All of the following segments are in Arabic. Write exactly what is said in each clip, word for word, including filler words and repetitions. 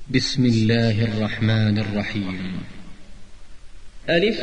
بسم الله الرحمن الرحيم. ألف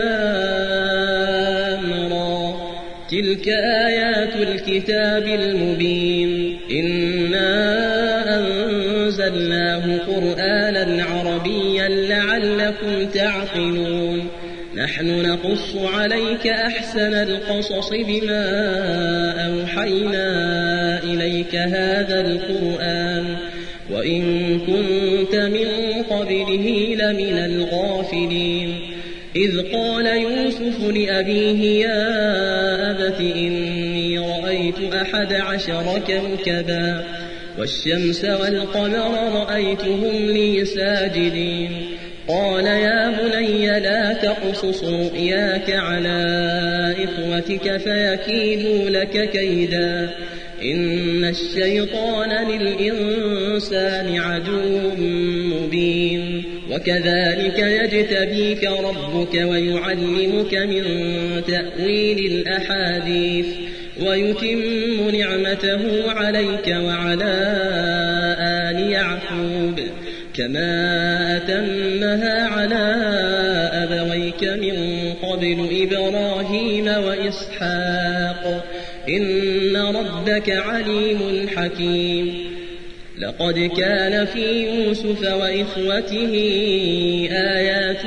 لام را، تلك آيات الكتاب المبين. إنا أنزلناه قرآنا عربيا لعلكم تعقلون. نحن نقص عليك أحسن القصص بما أوحينا إليك هذا القرآن وإن كنت من قبله لمن الغافلين. إذ قال يوسف لأبيه يا أبت إني رأيت أحد عشر كوكبا والشمس والقمر رأيتهم لي ساجدين. قال يا بني لا تقصص رؤياك على إخوتك فيكيدوا لك كيدا إن الشيطان للإنسان عدو مبين. وكذلك يجتبيك ربك ويعلمك من تأويل الأحاديث ويتم نعمته عليك وعلى آل يعقوب كما أتمها على أبويك من قبل إبراهيم وإسحاق إن ربك عليم حكيم. لقد كان في يوسف وإخوته آيات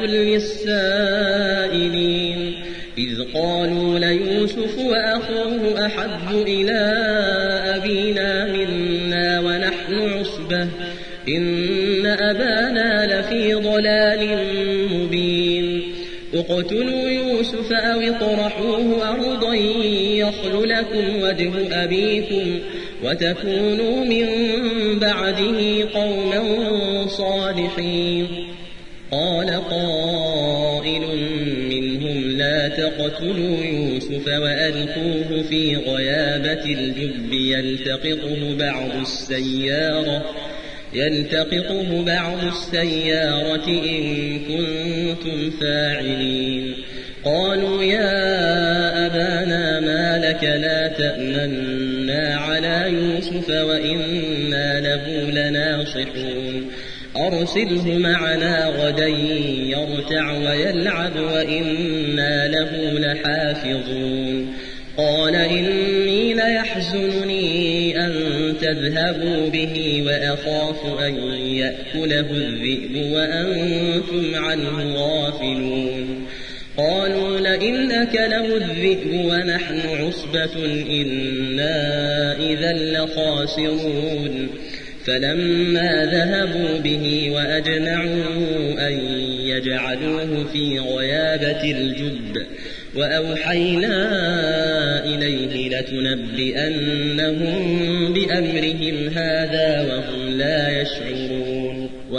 للسائلين إذ قالوا ليوسف وأخوه أحب إلى أبينا منا ونحن عصبة إن أبانا لفي ضلال مبين. اقتلوا يوسف أو اطرحوه أرضا يخل لكم وجه أبيكم وتكونوا من بعده قوما صالحين. قال قائل منهم لا تقتلوا يوسف وألقوه في غيابة الجب يلتقطه بعض السيارة يلتقطه بعض السيارة إن كنتم فاعلين. قالوا يا أبانا ما لك لا تأمنا على يوسف وإنا له لناصحون أرسله معنا غدا يرتع ويلعب وإنا له لحافظون. قال إني ليحزنني أن تذهبوا به وأخاف أن يأكله الذئب وأنتم عنه غافلون. قالوا لئن أكله الذئب ونحن عصبة إنا إذا لخاسرون. فلما ذهبوا به وأجمعوا أن يجعلوه في غيابة الجب وأوحينا إليه لتنبئنهم بأمرهم هذا وهم لا يشعرون.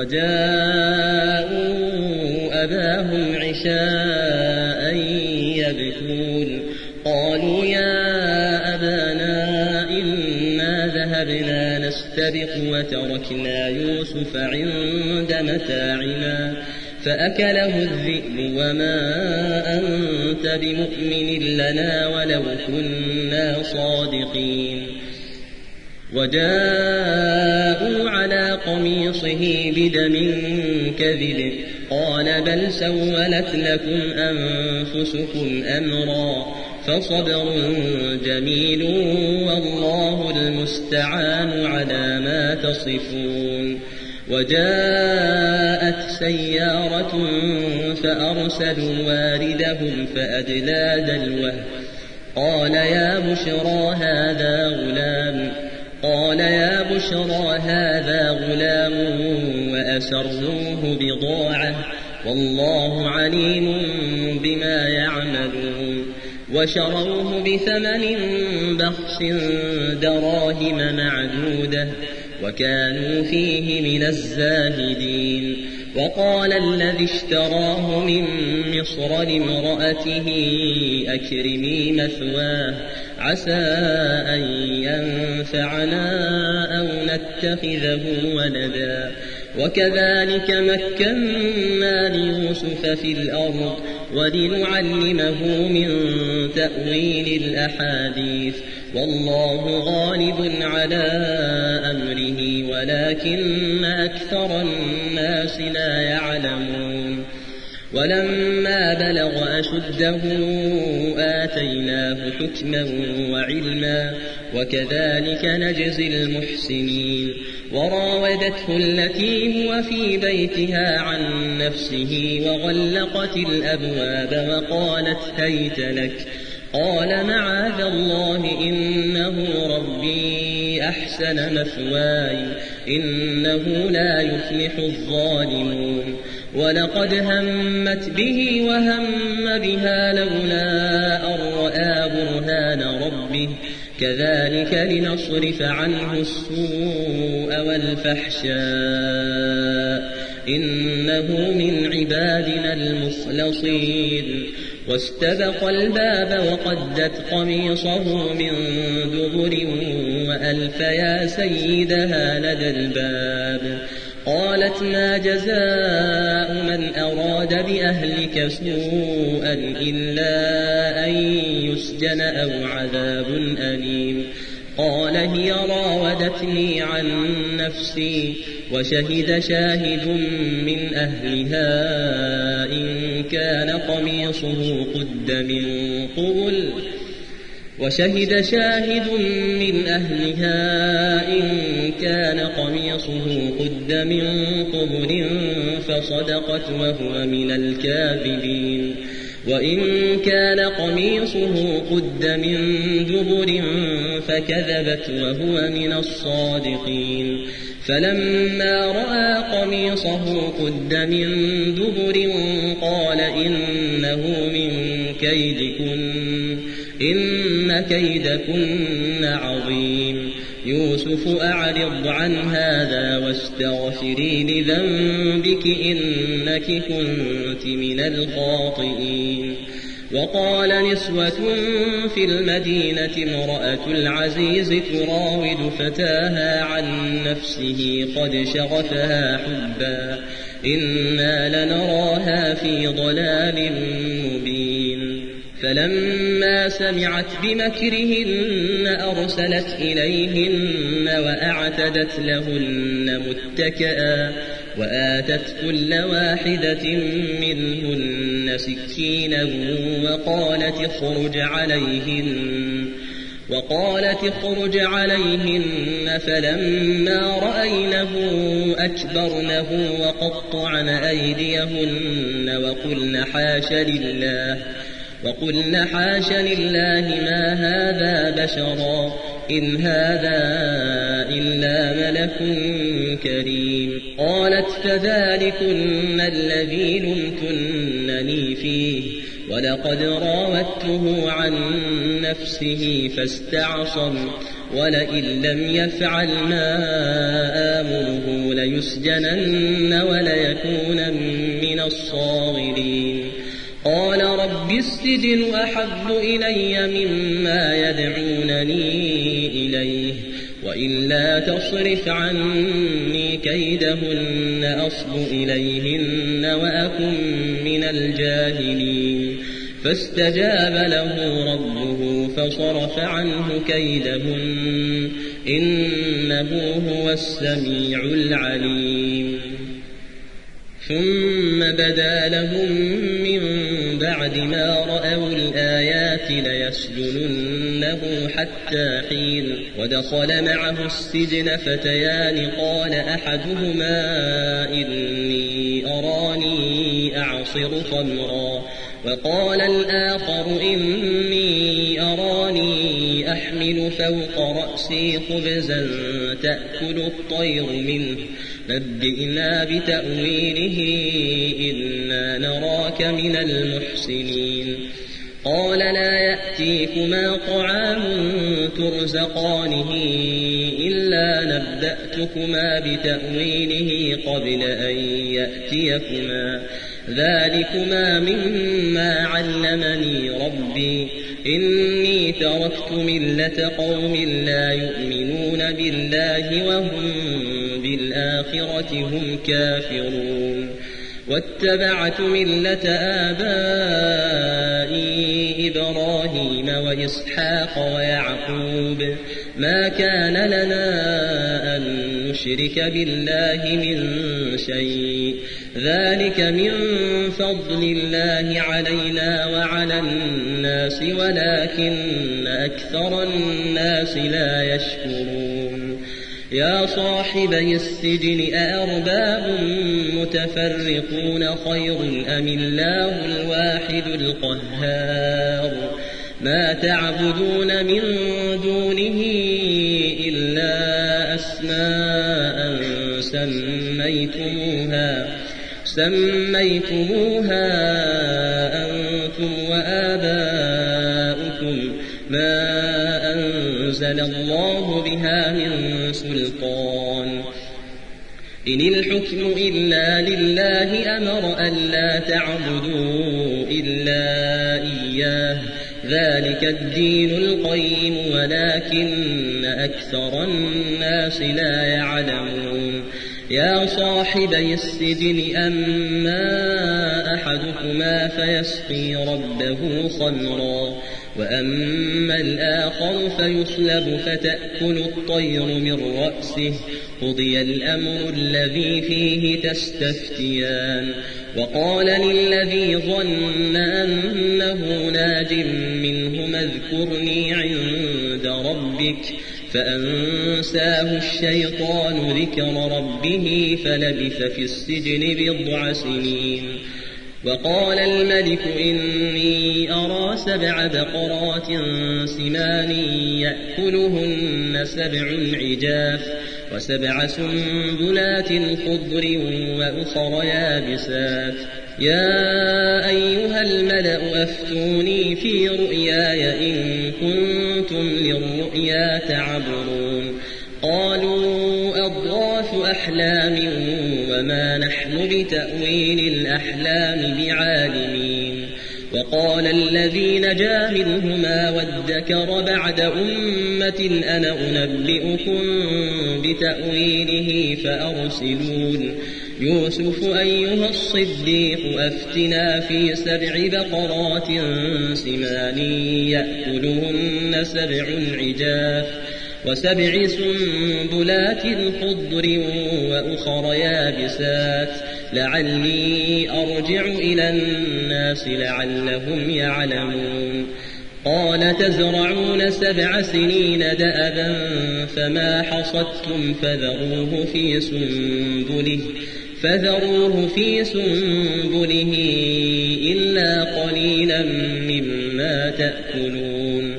وجاءوا أباهم عشاء يبكون. قالوا يا أبانا إنا ذهبنا نستبق وتركنا يوسف عند متاعنا فأكله الذئب وما أنت بمؤمن لنا ولو كنا صادقين. وجاءوا على قميصه بدم كذب قال بل سولت لكم أنفسكم أمرا فصبر جميل والله المستعان على ما تصفون. وجاءت سيارة فأرسلوا واردهم فأدلى دلوه قال يا بشرى هذا غلام قال يا بشرى هذا غلام وأسروه بضاعة والله عليم بما يعملون. وشروه بثمن بخس دراهم معدودة وكانوا فيه من الزاهدين. وقال الذي اشتراه من مصر لامرأته أكرمي مثواه عسى أن ينفعنا أو نتخذه ولدا وكذلك مكنا ليوسف في الأرض ولنعلمه من تأويل الأحاديث والله غالب على أمره ولكن أكثر الناس لا يعلمون ولما بلغ أشده آتيناه حكما وعلما وكذلك نجزي المحسنين وراودته التي هو في بيتها عن نفسه وغلقت الأبواب وقالت هيت لك قال معاذ الله إنه ربي أحسن مثواي إنه لا يفلح الظالمون ولقد همت به وهم بها لولا أن رأى برهان ربه كذلك لنصرف عنه السوء والفحشاء إنه من عبادنا المخلصين واستبق الباب وقدت قميصه من دبر وألف يا سيدها لدى الباب قالت ما جزاء من أراد بأهلك سوءا إلا أن يسجن أو عذاب أليم قال هي راودتني عن نفسي وشهد شاهد من أهلها إن كان قميصه قد من قبل وشهد شاهد من أهلها إن كان قميصه قد من قبل فصدقت وهو من الكاذبين وإن كان قميصه قد من دبر فكذبت وهو من الصادقين فلما رأى قميصه قد من دبر قال إنه من كيدكن إن كيدكن عظيم يوسف أعرض عن هذا واستغفري لذنبك إنك كنت من الخاطئين وقال نسوة في المدينة امرأة العزيز تراود فتاها عن نفسه قد شغفها حبا إنا لنراها في ضلال مبين فلما سمعت بمكرهن أرسلت إليهن وأعتدت لهن متكئا وآتت كل واحدة منهن سكينا وقالت اخرج عليهن وقالت اخرج عليهن فلما رأينه أكبرنه وقطعن أيديهن وقلن حاش لله وقلن حاش لله ما هذا بشرا إن هذا إلا ملك كريم قالت فذلكن الذي لمتنني فيه ولقد راودته عن نفسه فاستعصم ولئن لم يفعل ما آمره ليسجنن وليكون من الصاغرين قال رب السجن أحب إلي مما يدعونني إليه وإلا تصرف عني كيدهن أصب إليهن وأكن من الجاهلين فاستجاب له ربه فصرف عنه كيدهن إنه هو السميع العليم ثم بدا لهم من بعد ما رأوا الآيات ليسجننه حتى حين ودخل معه السجن فتيان قال أحدهما إني أراني أعصر خمرا وقال الآخر إني أراني أحمل فوق رأسي خبزا تأكل الطير منه نبئنا بتأويله إنا نراك من المحسنين قال لا يأتيكما طعام ترزقانه إلا نبأتكما بتأويله قبل أن يأتيكما ذلكما مما علمني ربي إني تركت ملة قوم لا يؤمنون بالله وهم وبالآخرة هم كافرون واتبعت ملة آبائي إبراهيم وإسحاق ويعقوب ما كان لنا أن نشرك بالله من شيء ذلك من فضل الله علينا وعلى الناس ولكن أكثر الناس لا يشكرون يا صاحبي السجن أأرباب متفرقون خير أم الله الواحد القهار ما تعبدون من دونه إلا أسماء سميتموها سميتموها أنتم وآباؤكم ما أنزل الله بها من سلطان إن الحكم إلا لله أمر ألا تعبدوا إلا إياه ذلك الدين القيم ولكن أكثر الناس لا يعلمون يا صاحبي السجن أما أحدكما فيسقي ربه خمرا وأما الآخر فيصلب فتأكل الطير من رأسه قضي الأمر الذي فيه تستفتيان وقال للذي ظن أنه ناج منهما اذكرني عند ربك فأنساه الشيطان ذكر ربه فلبث في السجن بضع سنين وقال الملك إني أرى سبع بقرات سمان يأكلهن سبع عجاف وسبع سنبلات خضر وأخر يابسات يا أيها الملأ أفتوني في رؤياي إن كنتم للرؤيا تعبرون قالوا أضغاث أحلام وما نحن بتأويل الأحلام بعالمين وقال الذي نجا منهما وادكر بعد أمة أنا أنبئكم بتأويله فأرسلون يوسف أيها الصديق أفتنا في سبع بقرات سمان يأكلهن سبع عجاف وسبع سنبلات خضر وأخر يابسات لعلي أرجع إلى الناس لعلهم يعلمون قال تزرعون سبع سنين دأبا فما حصدتم فذروه في سنبله فذروه في سنبله إلا قليلا مما تأكلون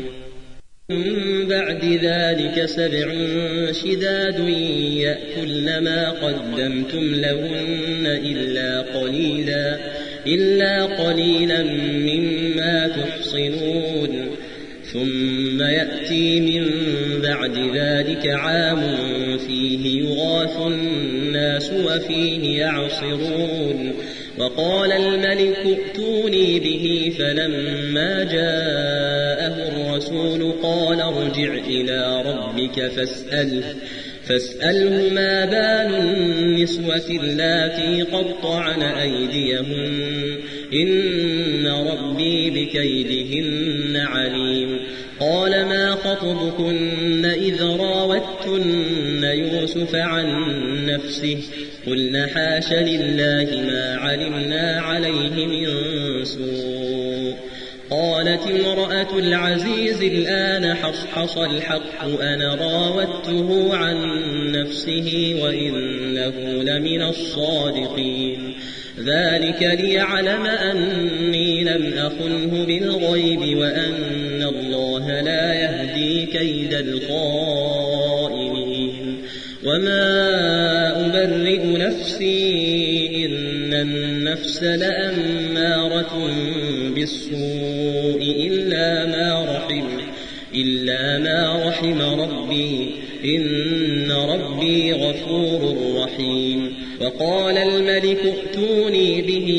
من بعد ذلك سبع شداد يأكلن ما قدمتم لهن إلا قليلا إلا قليلا مما تحصنون ثم يأتي من بعد ذلك عام فيه يغاث الناس وفيه يعصرون وقال الملك ائتوني به فلما جاءه الرسول قال ارجع إلى ربك فاسأله فاسأله ما بال النسوة اللاتي قطعن أيديهن إن ربي بكيدهن عليم قال ما خطبكن إذ راوتن يوسف عن نفسه قلن حاش لله ما علمنا عليه من سوء قالت امرأة العزيز الآن حصحص الحق أنا راودته عن نفسه وإنه لمن الصادقين ذلك ليعلم أني لم أخنه بالغيب وأن الله لا يهدي كيد الخائنين وما أبرئ نفسي إن النفس لأمارة بالسوء إلا ما رحم إلا ما رحم ربي إن ربي غفور رحيم وقال الملك ائتوني به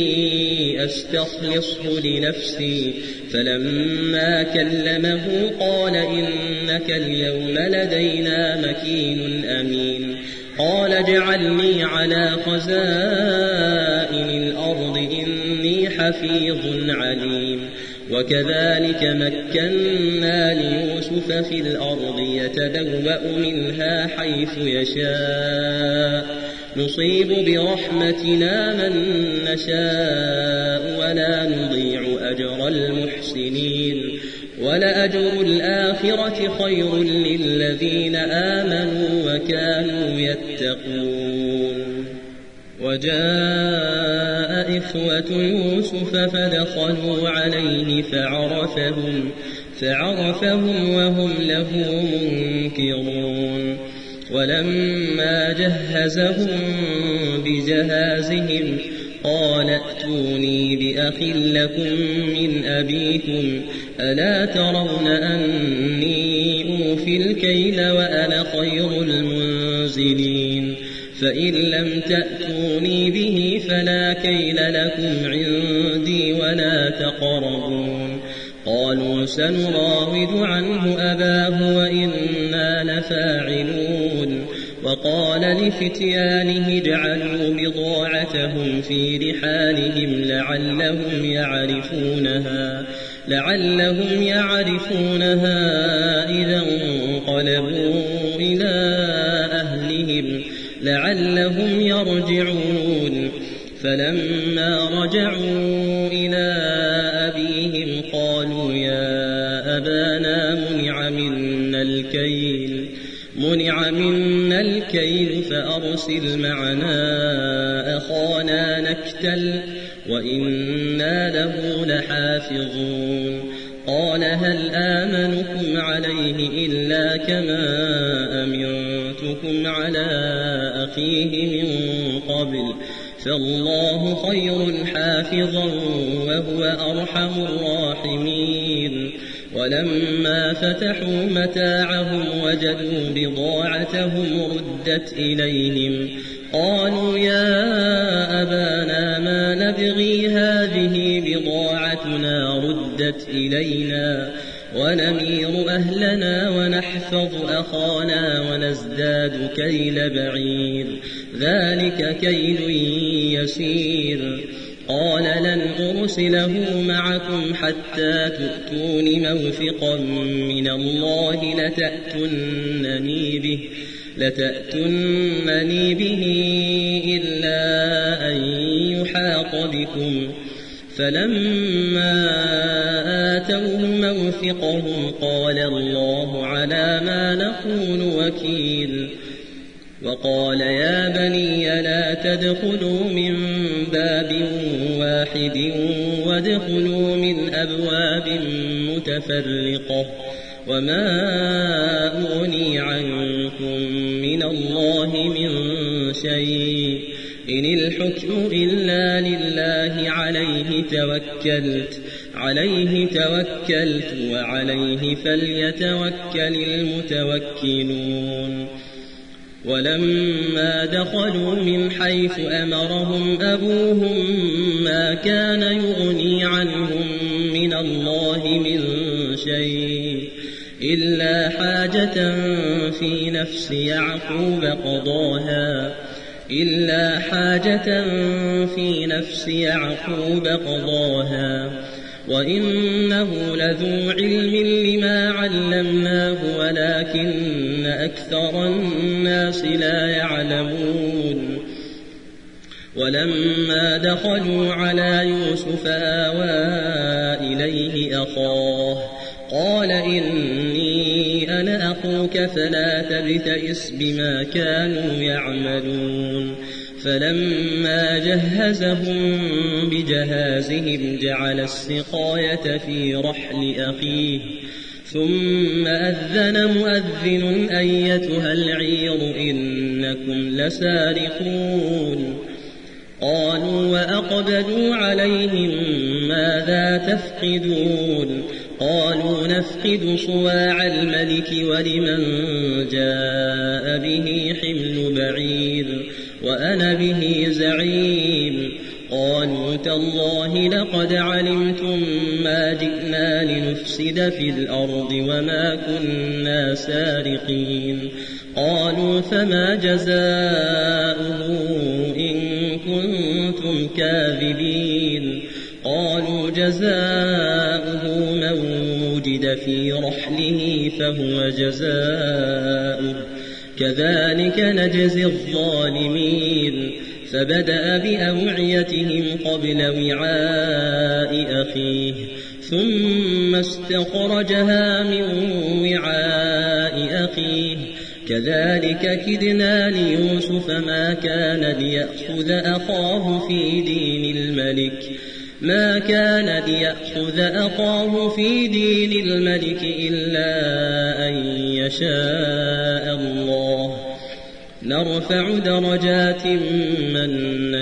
أستخلصه لنفسي فلما كلمه قال إنك اليوم لدينا مكين أمين قال اجعلني على خزائن الأرض إني حفيظ عليم وكذلك مكنا ليوسف في الأرض يتبوأ منها حيث يشاء نصيب برحمتنا من نشاء ولا نضيع أجر المحسنين ولأجر الآخرة خير للذين آمنوا وكانوا يتقون. وجاء إخوة يوسف فدخلوا عليه فعرفهم, فعرفهم وهم له منكرون. ولما جهزهم بجهازهم قال ائتوني بأخ لكم من أبيكم ألا ترون أني أوفي الكيل وأنا خير المنزلين فإن لم تأتوني به فلا كيل لكم عندي ولا تقربون. قالوا سنراود عنه أباه وإنا لفاعلون. وقال لفتيانه اجعلوا بضاعتهم في رحالهم لعلهم يعرفونها, لعلهم يعرفونها إذا انقلبوا إلى أهلهم لعلهم يرجعون. فلما رجعوا إلى أبيهم قالوا يا أبانا منع منا الكيل منع منا الكيل فأرسل معنا أخانا نكتل وإنا له لحافظون. قال هل آمنكم عليه إلا كما أمنتكم على أخيه من قبل فالله خير حافظا وهو أرحم الراحمين. ولما فتحوا متاعهم وجدوا بضاعتهم ردت إليهم قالوا يا أبانا ما نبغي هذه بضاعتنا ردت إلينا ونمير أهلنا ونحفظ أخانا ونزداد كيل بعير ذلك كيل يسير. قال لن أرسله معكم حتى تؤتون موثقا من الله لتأتونني به, لتأتونني به إلا أن يحاط بكم. فلما آتوه موثقهم قال الله على ما نقول وكيل. وقال يا بني لا تدخلوا من باب واحد وادخلوا من أبواب متفرقة وما أغني عنكم من الله من شيء إن الحكم إلا لله عليه توكلت عليه توكلت وعليه فليتوكل المتوكلون. ولما دخلوا من حيث أمرهم أبوهم ما كان يغني عنهم من الله من شيء إلا حاجة في نفس يعقوب قضاها إلا حاجة في نفس يعقوب قضاها وإنه لذو علم لما علمناه ولكن أكثر الناس لا يعلمون. ولما دخلوا على يوسف آوى إليه أخاه قال إني أنا أخوك فلا تبتئس بما كانوا يعملون. فلما جهزهم بجهازهم جعل السقاية في رحل أخيه ثم أذن مؤذن أيتها العير إنكم لسارقون. قالوا وأقبلوا عليهم ماذا تفقدون قالوا نفقد صواع الملك ولمن جاء به حمل بعير وأنا به زعيم. قالوا تالله لقد علمتم ما جئنا لنفسد في الأرض وما كنا سارقين. قالوا فما جزاؤه إن كنتم كاذبين قالوا جزاؤه من وجد في رحله فهو جزاؤه كذلك نجزي الظالمين فبدأ بأوعيتهم قبل وعاء أخيه ثم استخرجها من وعاء أخيه كذلك كدنا ليوسف ما كان ليأخذ أخاه في دين الملك ما كان ليأخذ أخاه في دين الملك إلا أن يشاء الله نرفع درجات من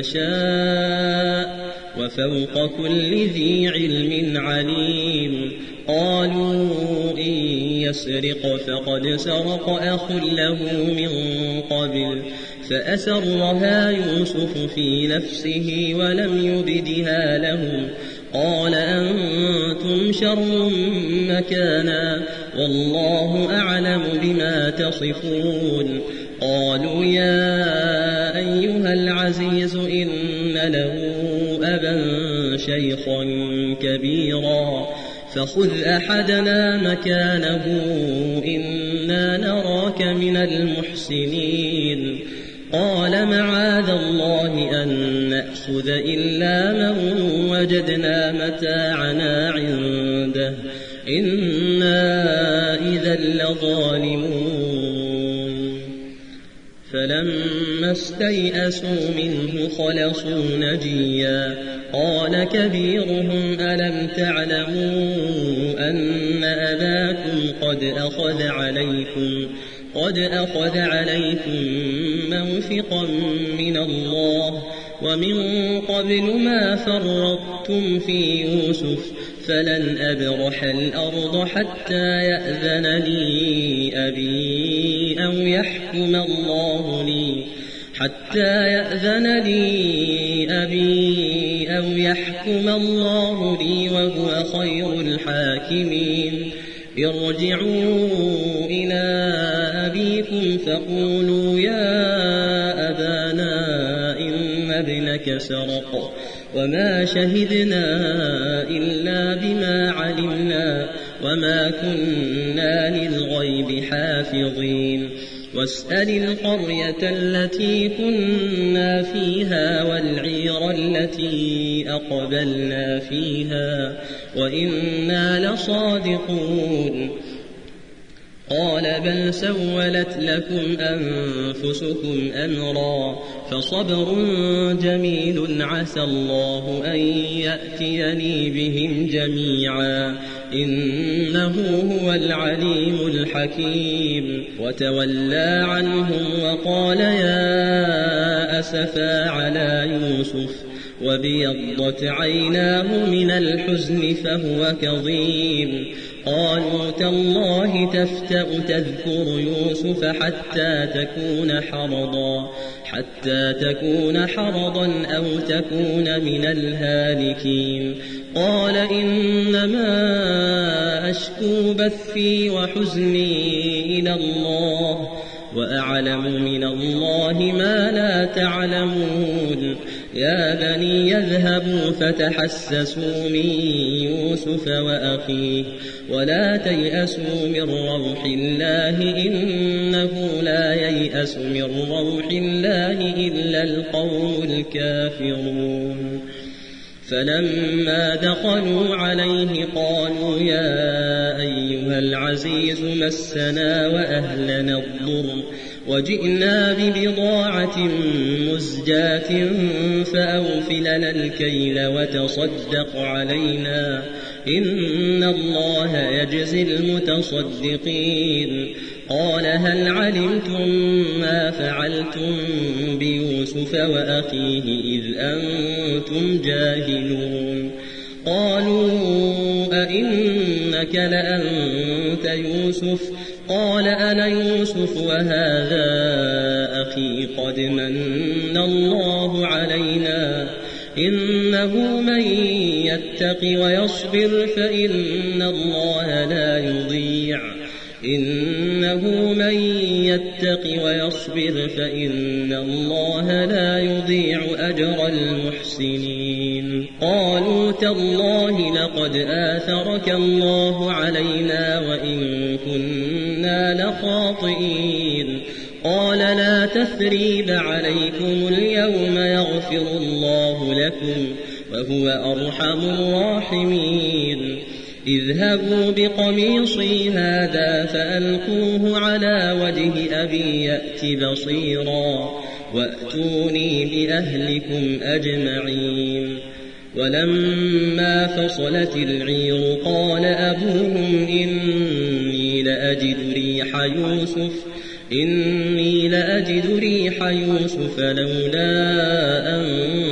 نشاء وفوق كل ذي علم عليم قالوا إن يسرق فقد سرق أخ له من قبل فأسرها يوسف في نفسه ولم يبدها لهم قال أنتم شر مكانا والله أعلم بما تصفون قالوا يا أيها العزيز إن له أبا شيخا كبيرا فخذ أحدنا مكانه إنا نراك من المحسنين قال معاذ الله أن نأخذ إلا من وجدنا متاعنا عنده إنا إذا لظالمون فلما استيئسوا منه خلصوا نجيا قال كبيرهم ألم تعلموا أن أباكم قد أخذ عليكم قد أخذ عليكم موثقا من الله ومن قبل ما فرطتم في يوسف فلن أبرح الأرض حتى يأذن لي أبي أو يحكم الله لي حتى يأذن لي أبي أو يحكم الله لي وهو خير الحاكمين ارجعوا إلى أبيكم فقولوا يا أبانا إن ابنك سرق وما شهدنا إلا بما علمنا وما كنا للغيب حافظين واسأل القرية التي كنا فيها والعير التي أقبلنا فيها وإنا لصادقون قال بل سولت لكم أنفسكم أمرا فصبر جميل عسى الله أن يأتيني بهم جميعا إنه هو العليم الحكيم وتولى عنهم وقال يا أسفا على يوسف وبيضت عيناه من الحزن فهو كظيم قالوا تالله تفتأ تذكر يوسف حتى تكون حرضا حتى تكون حرضا أو تكون من الهالكين قال إنما أشكو بثي وحزني إلى الله وأعلم من الله ما لا تعلمون يا بني يذهبوا فتحسسوا من يوسف وأخيه ولا تيأسوا من روح الله إنه لا ييأس من روح الله إلا القوم الكافرون فلما دخلوا عليه قالوا يا أيها العزيز مسنا وأهلنا الضر وجئنا ببضاعة مزجاة فأوفلنا الكيل وتصدق علينا إن الله يجزي المتصدقين قال هل علمتم ما فعلتم بيوسف وأخيه إذ أنتم جاهلون قالوا أئنك لأنت يوسف قال أنا يوسف وهذا أخي قد من الله علينا إنه من يتق ويصبر فإن الله لا يضيع إنه من يتق ويصبر فإن الله لا يضيع أجر المحسنين. قالوا تالله لقد آثرك الله علينا وإن كنا لخاطئين. قال لا تثريب عليكم اليوم يغفر الله لكم وهو أرحم الراحمين. اذهبوا بقميصي هذا فألقوه على وجه أبي يأت بصيرا وأتوني بأهلكم أجمعين. ولما فصلت العير قال أبوهم إني لأجد ريح يوسف إني لأجد ريح يوسف لولا أن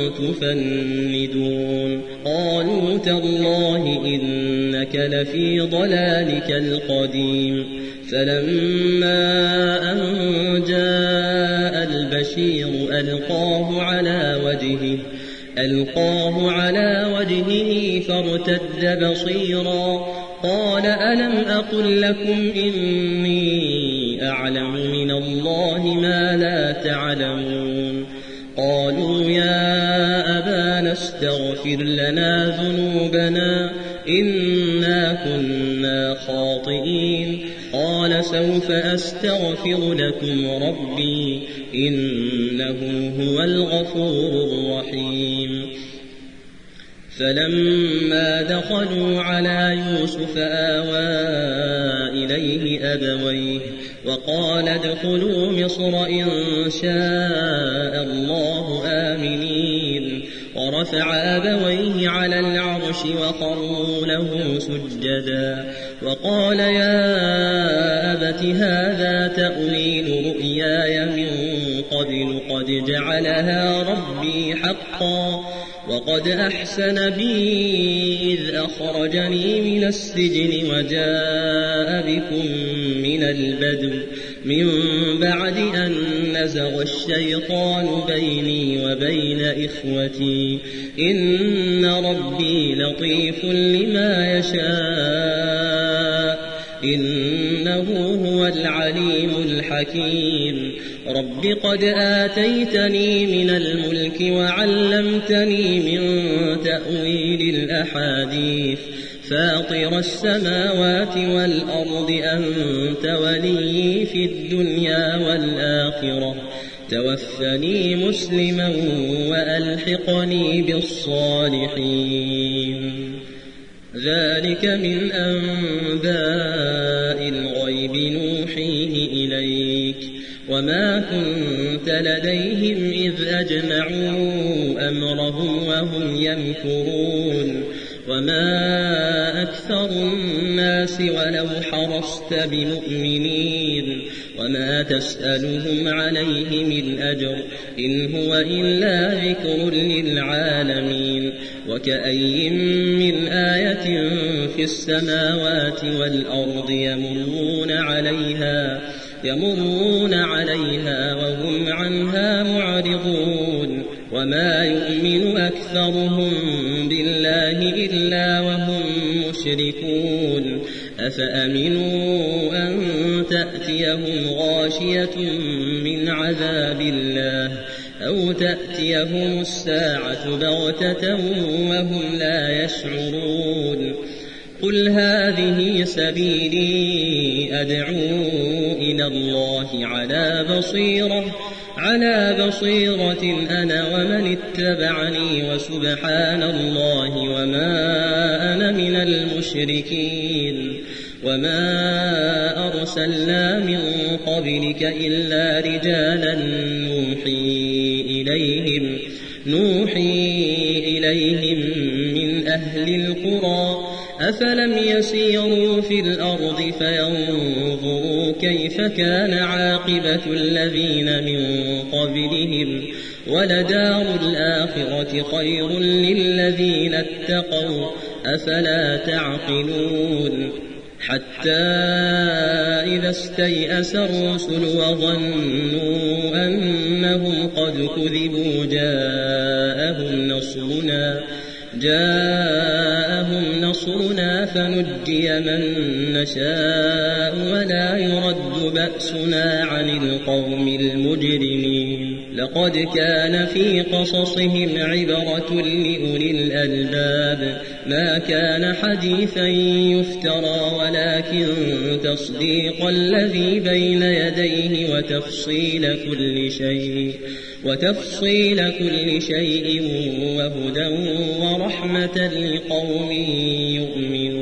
تفندون. قالوا تالله إنك لفي ضلالك القديم. فلما أن جاء البشير ألقاه على وجهه ألقاه على وجهه فارتد بصيرا قال ألم أقل لكم إني أعلم من الله ما لا تعلمون. قالوا يا أبانا استغفر لنا ذنوبنا إنا كنا خاطئين. قال سوف أستغفر لكم ربي إنه هو الغفور الرحيم. فلما دخلوا على يوسف آوى إليه أبويه وقال ادخلوا مصر إن شاء الله آمنين. ورفع أبويه على العرش وخروا له سجدا وقال يا أبت هذا تأويل رؤياي من قبل قد جعلها ربي حقا وقد أحسن بي إذ أخرجني من السجن وجاء بكم من البدو من بعد أن نزغ الشيطان بيني وبين إخوتي إن ربي لطيف لما يشاء إنه هو العليم الحكيم. رب قد آتيتني من الملك وعلمتني من تأويل الأحاديث فاطر السماوات والأرض أنت ولي في الدنيا والآخرة توفني مسلما وألحقني بالصالحين. ذلك من أنباء الغيب نوحيه إليك وما كنت لديهم إذ أجمعوا أمرهم وهم يمكرون. وما أكثر الناس ولو حرصت بمؤمنين وما تسألهم عليه من أجر إن هو إلا ذكر للعالمين. وكأي من آية في السماوات والأرض يمرون عليها يمرون عليها وهم عنها معرضون. وما يؤمن أكثرهم بالله إلا وهم مشركون. أفأمنوا أن تأتيهم غاشية من عذاب الله أو تأتيهم الساعة بغتة وهم لا يشعرون. قل هذه سبيلي أدعو إلى الله على بصيرة على بصيرة أنا ومن اتبعني وسبحان الله وما أنا من المشركين. وما أرسلنا من قبلك إلا رجالا نوحي إليهم نوحي إليهم من أهل القرى أفلم يسيروا في الأرض فينظروا كيف كان عاقبة الذين من قبلهم ولدار الآخرة خير للذين اتقوا أفلا تعقلون. حتى إذا استيأس الرسل وظنوا أنهم قد كذبوا جاءهم نصرنا جاءهم جاءهم نصرنا فنجي من نشاء ولا يرد بأسنا عن القوم المجرمين لقد كان في قصصهم عبرة لأولي الألباب ما كان حديثا يفترى ولكن تصديق الذي بين يديه وتفصيل كل شيء وتفصيل كل شيء وهدى ورحمة لقوم يؤمنون.